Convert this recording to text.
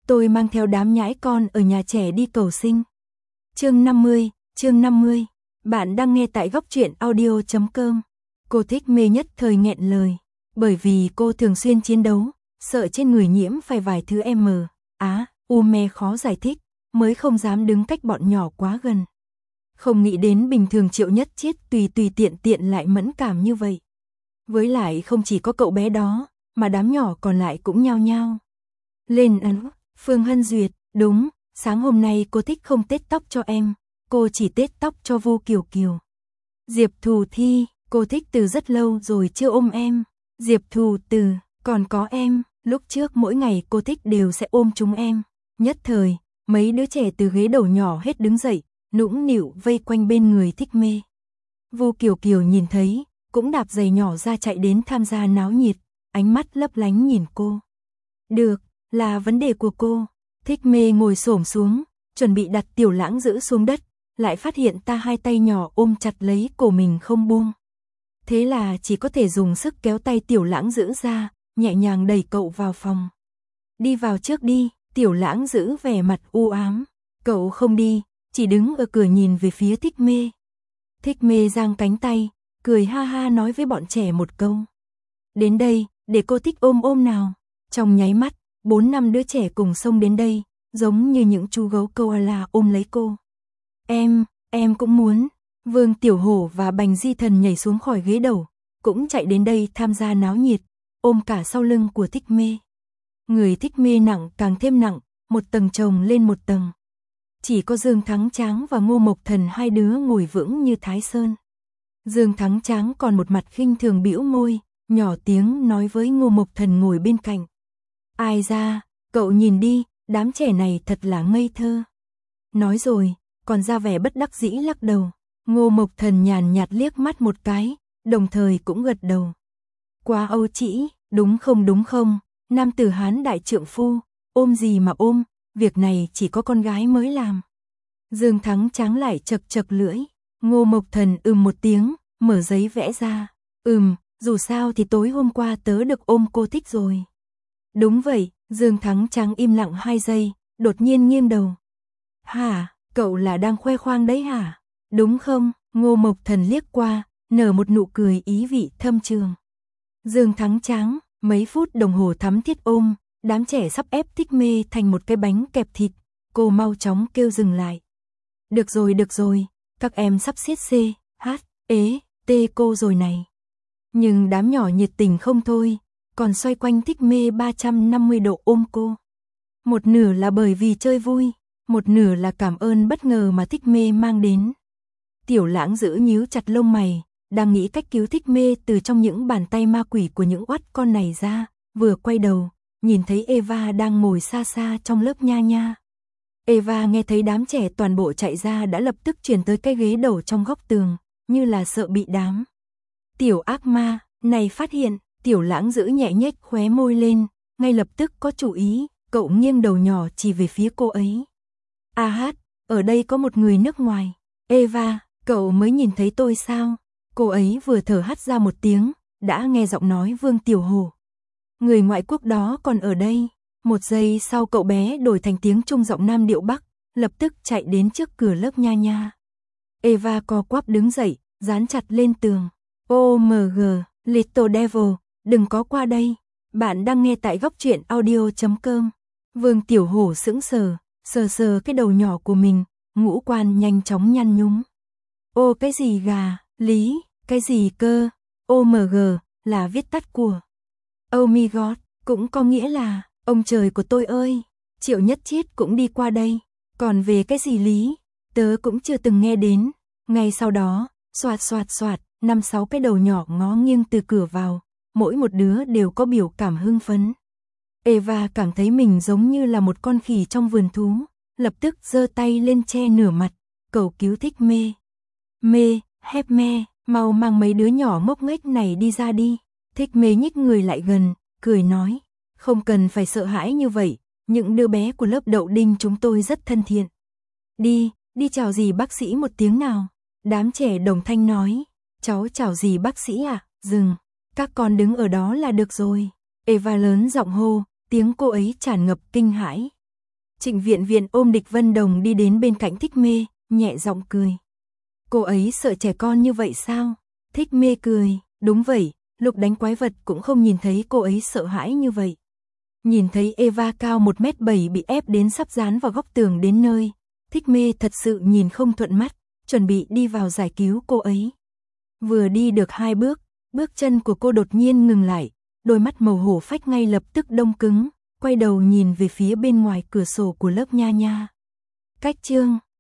tôi mang theo đám nhãi con ở nhà trẻ đi cầu sinh. Chương 50, bạn đang nghe tại goctruyện.audio.com. Cô Thích Mê nhất thời nghẹn lời, bởi vì cô thường xuyên chiến đấu, sợ trên người nhiễm phải vài thứ me khó giải thích, mới không dám đứng cách bọn nhỏ quá gần. Không nghĩ đến bình thường Triệu Nhất Chiết tùy tiện lại mẫn cảm như vậy. Với lại không chỉ có cậu bé đó, mà đám nhỏ còn lại cũng nhao nhao lên án. Phương Hân Duyệt, đúng, sáng hôm nay cô Thích không tết tóc cho em, cô chỉ tết tóc cho Vu Kiều Kiều. Diệp Thù Thi, cô Thích từ rất lâu rồi chưa ôm em. Diệp Thù Từ, còn có em, lúc trước mỗi ngày cô Thích đều sẽ ôm chúng em. Nhất thời, mấy đứa trẻ từ ghế đầu nhỏ hết đứng dậy, nũng nịu vây quanh bên người Thích Mê. Vu Kiều Kiều nhìn thấy, cũng đạp giày nhỏ ra chạy đến tham gia náo nhiệt, ánh mắt lấp lánh nhìn cô. Được, là vấn đề của cô. Thích Mê ngồi xổm xuống, chuẩn bị đặt Tiểu Lãng Dữ xuống đất, lại phát hiện ta hai tay nhỏ ôm chặt lấy cổ mình không buông. Thế là chỉ có thể dùng sức kéo tay Tiểu Lãng Dữ ra, nhẹ nhàng đẩy cậu vào phòng. Đi vào trước đi, Tiểu Lãng Dữ vẻ mặt u ám. Cậu không đi, chỉ đứng ở cửa nhìn về phía Thích Mê. Thích Mê giang cánh tay, cười ha ha nói với bọn trẻ một câu. Đến đây, để cô Thích ôm nào. Trong nháy mắt, 4-5 đứa trẻ cùng xông đến đây, giống như những chú gấu koala ôm lấy cô. Em cũng muốn. Vương Tiểu Hổ và Bành Di Thần nhảy xuống khỏi ghế đầu, cũng chạy đến đây tham gia náo nhiệt, ôm cả sau lưng của Thích Mê. Người Thích Mê nặng càng thêm nặng, một tầng chồng lên một tầng. Chỉ có Dương Thắng Tráng và Ngô Mộc Thần hai đứa ngồi vững như Thái Sơn. Dương Thắng Tráng còn một mặt khinh thường bĩu môi, nhỏ tiếng nói với Ngô Mộc Thần ngồi bên cạnh. Ai ra, cậu nhìn đi, đám trẻ này thật là ngây thơ. Nói rồi, còn ra vẻ bất đắc dĩ lắc đầu. Ngô Mộc Thần nhàn nhạt liếc mắt một cái, đồng thời cũng gật đầu. Quá âu trĩ, đúng không, nam tử Hán đại trượng phu, ôm gì mà ôm, việc này chỉ có con gái mới làm. Dương Thắng Tráng lại chật lưỡi. Ngô Mộc Thần một tiếng, mở giấy vẽ ra. Dù sao thì tối hôm qua tớ được ôm cô Thích rồi. Đúng vậy, Dương Thắng Tráng im lặng 2 giây, đột nhiên nghiêng đầu. Hả, cậu là đang khoe khoang đấy hả? Đúng không? Ngô Mộc Thần liếc qua, nở một nụ cười ý vị thâm trường. Dương Thắng Tráng, mấy phút đồng hồ thắm thiết ôm, đám trẻ sắp ép Thích Mê thành một cái bánh kẹp thịt, cô mau chóng kêu dừng lại. Được rồi, các em sắp xiết CHT cô rồi này. Nhưng đám nhỏ nhiệt tình không thôi, còn xoay quanh Thích Mê 350 độ ôm cô. Một nửa là bởi vì chơi vui, một nửa là cảm ơn bất ngờ mà Thích Mê mang đến. Tiểu Lãng Dữ nhíu chặt lông mày, đang nghĩ cách cứu Thích Mê từ trong những bàn tay ma quỷ của những oắt con này ra, vừa quay đầu, nhìn thấy Eva đang ngồi xa xa trong lớp nha nha. Eva nghe thấy đám trẻ toàn bộ chạy ra đã lập tức chuyển tới cái ghế đầu trong góc tường, như là sợ bị đám tiểu ác ma này phát hiện. Tiểu Lãng Dữ nhẹ nhếch khóe môi lên, ngay lập tức có chủ ý, cậu nghiêng đầu nhỏ chỉ về phía cô ấy. Ở đây có một người nước ngoài. Eva, cậu mới nhìn thấy tôi sao? Cô ấy vừa thở hắt ra một tiếng, đã nghe giọng nói Vương Tiểu Hổ. Người ngoại quốc đó còn ở đây. Một giây sau cậu bé đổi thành tiếng Trung giọng Nam điệu Bắc, lập tức chạy đến trước cửa lớp nha nha. Eva co quắp đứng dậy, dán chặt lên tường. OMG, Little Devil, đừng có qua đây. Bạn đang nghe tại goctruyện.audio.com. Vương Tiểu Hổ sững sờ cái đầu nhỏ của mình, ngũ quan nhanh chóng nhăn nhúm. Ô cái gì gà, Lý, cái gì cơ? OMG là viết tắt của Oh my God, cũng có nghĩa là ông trời của tôi ơi. Triệu Nhất Chiết cũng đi qua đây. Còn về cái gì Lý, tớ cũng chưa từng nghe đến. Ngay sau đó, soạt, 5-6 cái đầu nhỏ ngó nghiêng từ cửa vào, mỗi một đứa đều có biểu cảm hưng phấn. Eva cảm thấy mình giống như là một con khỉ trong vườn thú, lập tức giơ tay lên che nửa mặt, cầu cứu Thích Mê. Hép me, mau mang mấy đứa nhỏ ngốc nghếch này đi ra đi. Thích Mê nhích người lại gần, cười nói, không cần phải sợ hãi như vậy, những đứa bé của lớp đậu đinh chúng tôi rất thân thiện. Đi chào dì bác sĩ một tiếng nào. Đám trẻ đồng thanh nói, cháu chào dì bác sĩ à? Dừng, các con đứng ở đó là được rồi. Eva lớn giọng hô, tiếng cô ấy tràn ngập kinh hãi. Trịnh Viện Viện ôm Địch Vân Đồng đi đến bên cạnh Thích Mê, nhẹ giọng cười. Cô ấy sợ trẻ con như vậy sao? Thích Mê cười, đúng vậy, Lục đánh quái vật cũng không nhìn thấy cô ấy sợ hãi như vậy. Nhìn thấy Eva cao 1m7 bị ép đến sắp dán vào góc tường đến nơi, Thích Mê thật sự nhìn không thuận mắt, chuẩn bị đi vào giải cứu cô ấy. Vừa đi được 2 bước, bước chân của cô đột nhiên ngừng lại, đôi mắt màu hổ phách ngay lập tức đông cứng, quay đầu nhìn về phía bên ngoài cửa sổ của lớp Nha Nha. Cách chương